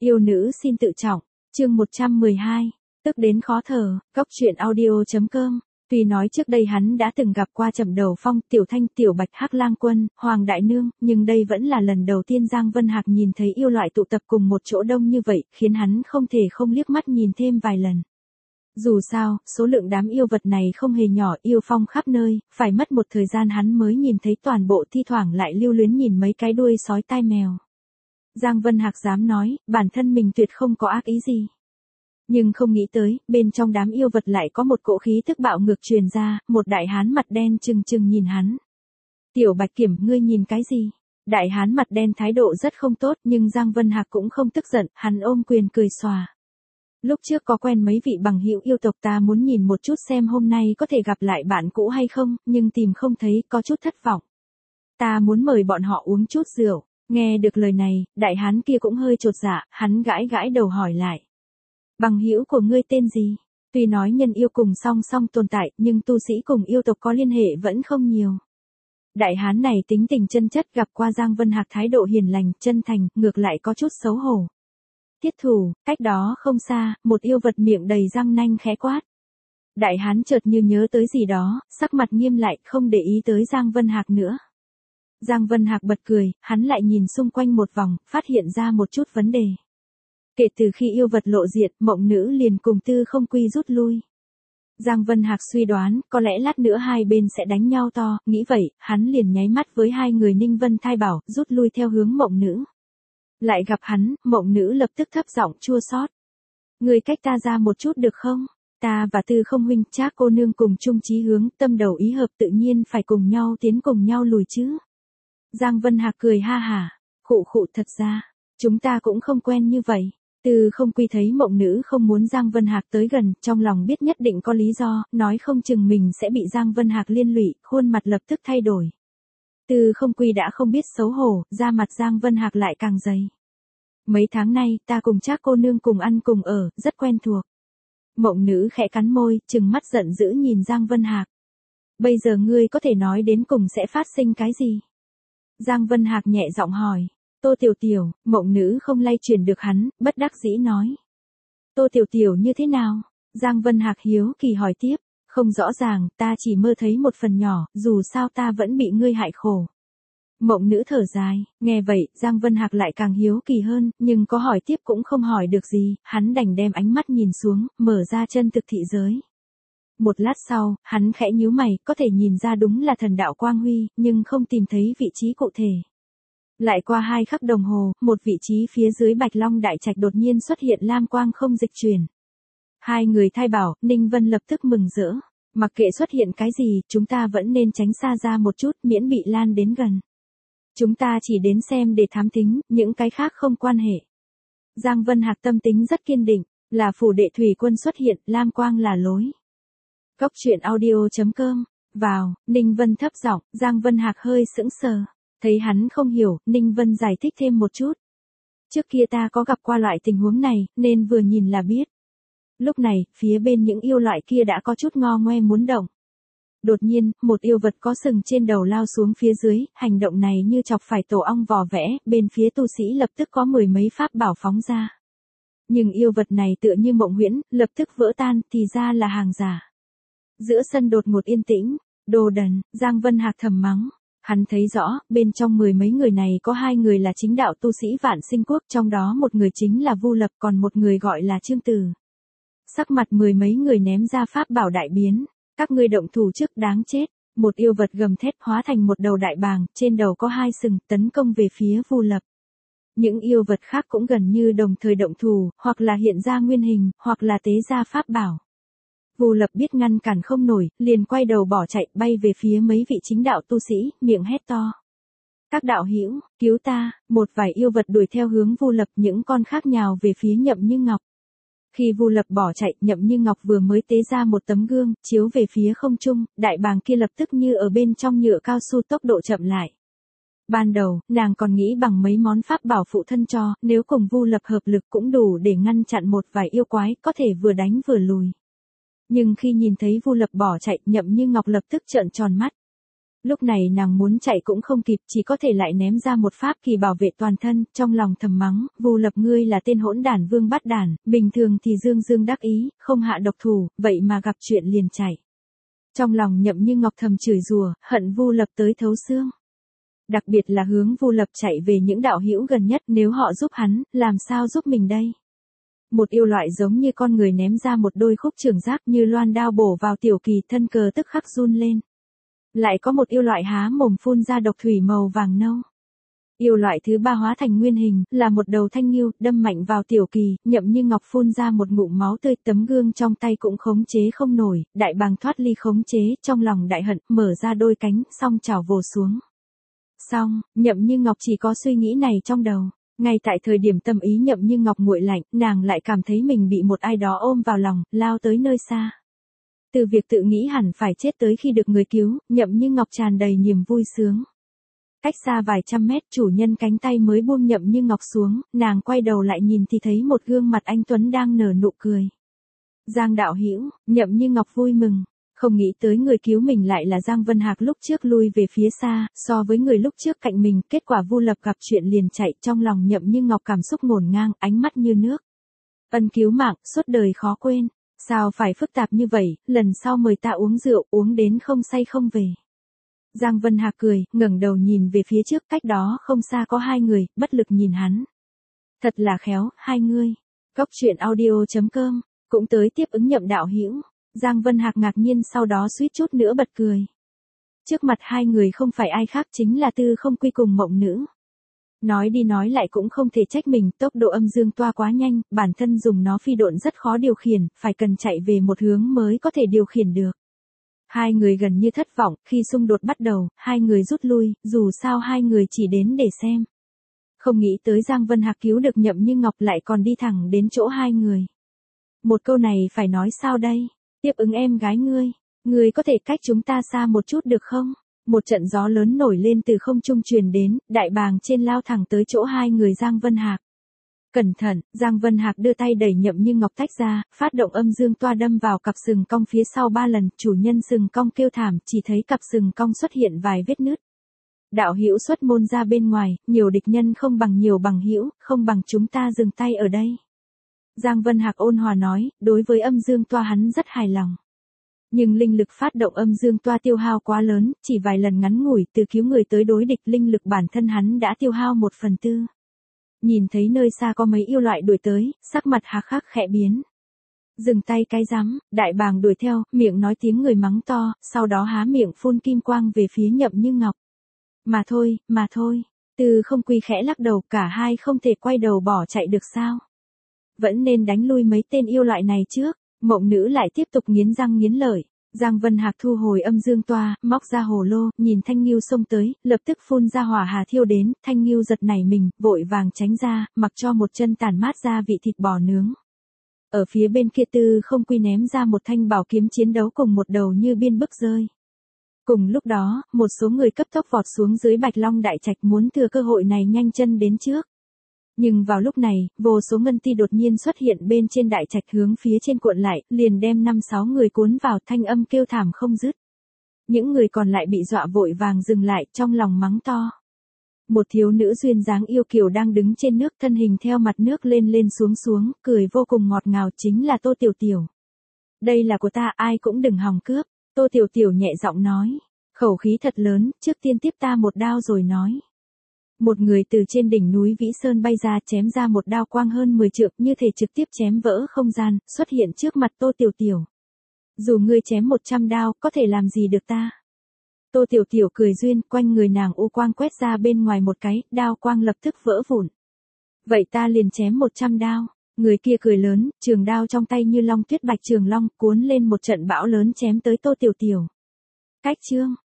Yêu nữ xin tự trọng, chương 112, tức đến khó thở, góc truyện audio.com. Tuy nói trước đây hắn đã từng gặp qua Trầm Đầu Phong, Tiểu Thanh, Tiểu Bạch, Hắc Lang Quân, Hoàng Đại Nương, nhưng đây vẫn là lần đầu tiên Giang Vân Hạc nhìn thấy yêu loại tụ tập cùng một chỗ đông như vậy, khiến hắn không thể không liếc mắt nhìn thêm vài lần. Dù sao, số lượng đám yêu vật này không hề nhỏ, yêu phong khắp nơi, phải mất một thời gian hắn mới nhìn thấy toàn bộ, thi thoảng lại lưu luyến nhìn mấy cái đuôi sói tai mèo. Giang Vân Hạc dám nói, bản thân mình tuyệt không có ác ý gì. Nhưng không nghĩ tới, bên trong đám yêu vật lại có một cỗ khí thức bạo ngược truyền ra, một đại hán mặt đen trừng trừng nhìn hắn. Tiểu Bạch Kiểm, ngươi nhìn cái gì? Đại hán mặt đen thái độ rất không tốt, nhưng Giang Vân Hạc cũng không tức giận, hắn ôm quyền cười xòa. Lúc trước có quen mấy vị bằng hữu yêu tộc, ta muốn nhìn một chút xem hôm nay có thể gặp lại bạn cũ hay không, nhưng tìm không thấy, có chút thất vọng. Ta muốn mời bọn họ uống chút rượu. Nghe được lời này, đại hán kia cũng hơi chột dạ, hắn gãi gãi đầu hỏi lại. Bằng hữu của ngươi tên gì? Tuy nói nhân yêu cùng song song tồn tại, nhưng tu sĩ cùng yêu tộc có liên hệ vẫn không nhiều. Đại hán này tính tình chân chất, gặp qua Giang Vân Hạc thái độ hiền lành, chân thành, ngược lại có chút xấu hổ. Tiết thủ, cách đó không xa, một yêu vật miệng đầy răng nanh khẽ quát. Đại hán chợt như nhớ tới gì đó, sắc mặt nghiêm lại, không để ý tới Giang Vân Hạc nữa. Giang Vân Hạc bật cười, hắn lại nhìn xung quanh một vòng, phát hiện ra một chút vấn đề. Kể từ khi yêu vật lộ diện, Mộng Nữ liền cùng Tư Không Quy rút lui. Giang Vân Hạc suy đoán, có lẽ lát nữa hai bên sẽ đánh nhau to, nghĩ vậy, hắn liền nháy mắt với hai người Ninh Vân Thai Bảo, rút lui theo hướng Mộng Nữ. Lại gặp hắn, Mộng Nữ lập tức thấp giọng chua xót. Người cách ta ra một chút được không? Ta và Tư Không huynh, Trác cô nương cùng chung chí hướng, tâm đầu ý hợp, tự nhiên phải cùng nhau tiến cùng nhau lùi chứ. Giang Vân Hạc cười ha hả, khụ khụ, thật ra, chúng ta cũng không quen như vậy. Tư Không Quy thấy Mộng Nữ không muốn Giang Vân Hạc tới gần, trong lòng biết nhất định có lý do, nói không chừng mình sẽ bị Giang Vân Hạc liên lụy, khuôn mặt lập tức thay đổi. Tư Không Quy đã không biết xấu hổ, da mặt Giang Vân Hạc lại càng dày. Mấy tháng nay, ta cùng Trác cô nương cùng ăn cùng ở, rất quen thuộc. Mộng Nữ khẽ cắn môi, trừng mắt giận dữ nhìn Giang Vân Hạc. Bây giờ ngươi có thể nói đến cùng sẽ phát sinh cái gì? Giang Vân Hạc nhẹ giọng hỏi. Tô Tiểu Tiểu, Mộng Nữ không lay chuyển được hắn, bất đắc dĩ nói. Tô Tiểu Tiểu như thế nào? Giang Vân Hạc hiếu kỳ hỏi tiếp. Không rõ ràng, ta chỉ mơ thấy một phần nhỏ, dù sao ta vẫn bị ngươi hại khổ. Mộng Nữ thở dài, nghe vậy, Giang Vân Hạc lại càng hiếu kỳ hơn, nhưng có hỏi tiếp cũng không hỏi được gì, hắn đành đem ánh mắt nhìn xuống, mở ra chân thực thị giới. Một lát sau, hắn khẽ nhíu mày, có thể nhìn ra đúng là thần đạo quang huy, nhưng không tìm thấy vị trí cụ thể. Lại qua 2 khắc đồng hồ, một vị trí phía dưới Bạch Long Đại Trạch đột nhiên xuất hiện lam quang không dịch chuyển. Hai người Thai Bảo, Ninh Vân lập tức mừng rỡ. Mặc kệ xuất hiện cái gì, chúng ta vẫn nên tránh xa ra một chút, miễn bị lan đến gần. Chúng ta chỉ đến xem để thám thính, những cái khác không quan hệ. Giang Vân Hạc tâm tính rất kiên định, là phủ đệ thủy quân xuất hiện, lam quang là lối. Góc truyện audio.com, vào, Ninh Vân thấp giọng, Giang Vân Hạc hơi sững sờ. Thấy hắn không hiểu, Ninh Vân giải thích thêm một chút. Trước kia ta có gặp qua loại tình huống này, nên vừa nhìn là biết. Lúc này, phía bên những yêu loại kia đã có chút ngo ngoe muốn động. Đột nhiên, một yêu vật có sừng trên đầu lao xuống phía dưới, hành động này như chọc phải tổ ong vò vẽ, bên phía tu sĩ lập tức có 10 mấy pháp bảo phóng ra. Nhưng yêu vật này tựa như mộng huyễn, lập tức vỡ tan, thì ra là hàng giả. Giữa sân đột ngột yên tĩnh, đồ đần, Giang Vân Hạc thầm mắng. Hắn thấy rõ, bên trong 10 mấy người này có 2 người là chính đạo tu sĩ Vạn Sinh Quốc, trong đó một người chính là Vu Lập, còn một người gọi là Trương Tử. Sắc mặt 10 mấy người ném ra pháp bảo đại biến, các ngươi động thủ trước, đáng chết. Một yêu vật gầm thét hóa thành một đầu đại bàng, trên đầu có 2 sừng, tấn công về phía Vu Lập. Những yêu vật khác cũng gần như đồng thời động thủ, hoặc là hiện ra nguyên hình, hoặc là tế ra pháp bảo. Vu Lập biết ngăn cản không nổi, liền quay đầu bỏ chạy, bay về phía mấy vị chính đạo tu sĩ, miệng hét to. Các đạo hữu, cứu ta, một vài yêu vật đuổi theo hướng Vu Lập, những con khác nhào về phía Nhậm Như Ngọc. Khi Vu Lập bỏ chạy, Nhậm Như Ngọc vừa mới tế ra một tấm gương, chiếu về phía không trung, đại bàng kia lập tức như ở bên trong nhựa cao su, tốc độ chậm lại. Ban đầu, nàng còn nghĩ bằng mấy món pháp bảo phụ thân cho, nếu cùng Vu Lập hợp lực cũng đủ để ngăn chặn một vài yêu quái, có thể vừa đánh vừa lùi. Nhưng khi nhìn thấy Vu Lập bỏ chạy, Nhậm Như Ngọc lập tức trợn tròn mắt. Lúc này nàng muốn chạy cũng không kịp, chỉ có thể lại ném ra một pháp kỳ bảo vệ toàn thân, trong lòng thầm mắng, Vu Lập ngươi là tên hỗn đản vương bắt đản, bình thường thì dương dương đắc ý, không hạ độc thủ, vậy mà gặp chuyện liền chạy. Trong lòng Nhậm Như Ngọc thầm chửi rủa, hận Vu Lập tới thấu xương. Đặc biệt là hướng Vu Lập chạy về những đạo hữu gần nhất, nếu họ giúp hắn, làm sao giúp mình đây? Một yêu loại giống như con người ném ra một đôi khúc trường giác như loan đao bổ vào Tiểu Kỳ, thân cờ tức khắc run lên. Lại có một yêu loại há mồm phun ra độc thủy màu vàng nâu. Yêu loại thứ ba hóa thành nguyên hình, là một đầu thanh ngưu, đâm mạnh vào Tiểu Kỳ, Nhậm Như Ngọc phun ra một ngụm máu tươi, tấm gương trong tay cũng khống chế không nổi, đại bàng thoát ly khống chế, trong lòng đại hận, mở ra đôi cánh, song chảo vồ xuống. Xong, Nhậm Như Ngọc chỉ có suy nghĩ này trong đầu. Ngay tại thời điểm tâm ý Nhậm Như Ngọc nguội lạnh, nàng lại cảm thấy mình bị một ai đó ôm vào lòng, lao tới nơi xa. Từ việc tự nghĩ hẳn phải chết tới khi được người cứu, Nhậm Như Ngọc tràn đầy niềm vui sướng. Cách xa vài trăm mét, chủ nhân cánh tay mới buông Nhậm Như Ngọc xuống, nàng quay đầu lại nhìn thì thấy một gương mặt anh tuấn đang nở nụ cười. Giang đạo hữu, Nhậm Như Ngọc vui mừng. Không nghĩ tới người cứu mình lại là Giang Vân Hạc lúc trước lui về phía xa, so với người lúc trước cạnh mình, kết quả Vu Lập gặp chuyện liền chạy, trong lòng Nhậm Như Ngọc cảm xúc ngổn ngang, ánh mắt như nước. Ân cứu mạng, suốt đời khó quên, sao phải phức tạp như vậy, lần sau mời ta uống rượu, uống đến không say không về. Giang Vân Hạc cười, ngẩng đầu nhìn về phía trước, cách đó không xa có hai người, bất lực nhìn hắn. Thật là khéo, hai ngươi. Góc truyện audio.com, cũng tới tiếp ứng Nhậm đạo hữu. Giang Vân Hạc ngạc nhiên sau đó suýt chút nữa bật cười. Trước mặt hai người không phải ai khác chính là Tư Không Quy cùng Mộng Nữ. Nói đi nói lại cũng không thể trách mình, tốc độ âm dương toa quá nhanh, bản thân dùng nó phi độn rất khó điều khiển, phải cần chạy về một hướng mới có thể điều khiển được. Hai người gần như thất vọng, khi xung đột bắt đầu, hai người rút lui, dù sao hai người chỉ đến để xem. Không nghĩ tới Giang Vân Hạc cứu được Nhậm Như Ngọc lại còn đi thẳng đến chỗ hai người. Một câu này phải nói sao đây? Tiếp ứng em gái ngươi có thể cách chúng ta xa một chút được không? Một trận gió lớn nổi lên từ không trung truyền đến, đại bàng trên lao thẳng tới chỗ hai người Giang Vân Hạc. Cẩn thận, Giang Vân Hạc đưa tay đẩy Nhậm Như Ngọc tách ra, phát động âm dương toa đâm vào cặp sừng cong phía sau 3 lần, chủ nhân sừng cong kêu thảm, chỉ thấy cặp sừng cong xuất hiện vài vết nứt. Đạo hữu xuất môn ra bên ngoài, nhiều địch nhân không bằng nhiều bằng hữu, không bằng chúng ta dừng tay ở đây. Giang Vân Hạc ôn hòa nói, đối với âm dương toa hắn rất hài lòng. Nhưng linh lực phát động âm dương toa tiêu hao quá lớn, chỉ vài lần ngắn ngủi từ cứu người tới đối địch linh lực bản thân hắn đã tiêu hao 1/4. Nhìn thấy nơi xa có mấy yêu loại đuổi tới, sắc mặt Hạc Khắc khẽ biến. Dừng tay cái rắm, đại bàng đuổi theo, miệng nói tiếng người mắng to, sau đó há miệng phun kim quang về phía Nhậm Như Ngọc. Mà thôi, Tư Không Quy khẽ lắc đầu, cả hai không thể quay đầu bỏ chạy được sao? Vẫn nên đánh lui mấy tên yêu loại này trước. Mộng Nữ lại tiếp tục nghiến răng nghiến lợi. Giang Vân Hạc thu hồi âm dương toa, móc ra hồ lô, nhìn Thanh Ngưu xông tới, lập tức phun ra hỏa hà thiêu đến, Thanh Ngưu giật nảy mình, vội vàng tránh ra, mặc cho một chân tản mát ra vị thịt bò nướng. Ở phía bên kia Tư Không Quy ném ra một thanh bảo kiếm chiến đấu cùng một đầu như biên bức rơi. Cùng lúc đó, một số người cấp tốc vọt xuống dưới Bạch Long Đại Trạch muốn thừa cơ hội này nhanh chân đến trước. Nhưng vào lúc này, vô số ngân ti đột nhiên xuất hiện bên trên đại trạch hướng phía trên cuộn lại, liền đem 5-6 người cuốn vào, thanh âm kêu thảm không dứt. Những người còn lại bị dọa vội vàng dừng lại, trong lòng mắng to. Một thiếu nữ duyên dáng yêu kiều đang đứng trên nước, thân hình theo mặt nước lên lên xuống xuống, cười vô cùng ngọt ngào, chính là Tô Tiểu Tiểu. Đây là của ta, ai cũng đừng hòng cướp. Tô Tiểu Tiểu nhẹ giọng nói, khẩu khí thật lớn, trước tiên tiếp ta một đao rồi nói. Một người từ trên đỉnh núi Vĩ Sơn bay ra, chém ra một đao quang hơn 10 trượng, như thể trực tiếp chém vỡ không gian, xuất hiện trước mặt Tô Tiểu Tiểu. Dù ngươi chém 100 đao, có thể làm gì được ta? Tô Tiểu Tiểu cười duyên, quanh người nàng u quang quét ra bên ngoài một cái, đao quang lập tức vỡ vụn. Vậy ta liền chém 100 đao. Người kia cười lớn, trường đao trong tay như long tuyết bạch trường long, cuốn lên một trận bão lớn chém tới Tô Tiểu Tiểu. Cách chương